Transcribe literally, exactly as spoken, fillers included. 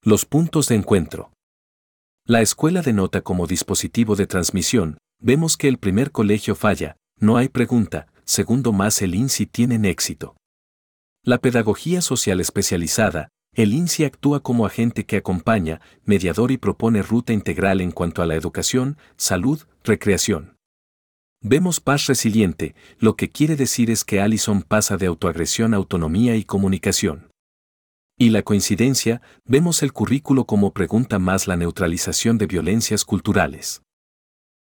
Los puntos de encuentro. La escuela denota como dispositivo de transmisión. Vemos que el primer colegio falla, no hay pregunta, segundo más el I N S I tienen éxito. La pedagogía social especializada, el I N S I actúa como agente que acompaña, mediador y propone ruta integral en cuanto a la educación, salud, recreación. Vemos paz resiliente, lo que quiere decir es que Allison pasa de autoagresión a autonomía y comunicación. Y la coincidencia, vemos el currículo como pregunta más la neutralización de violencias culturales.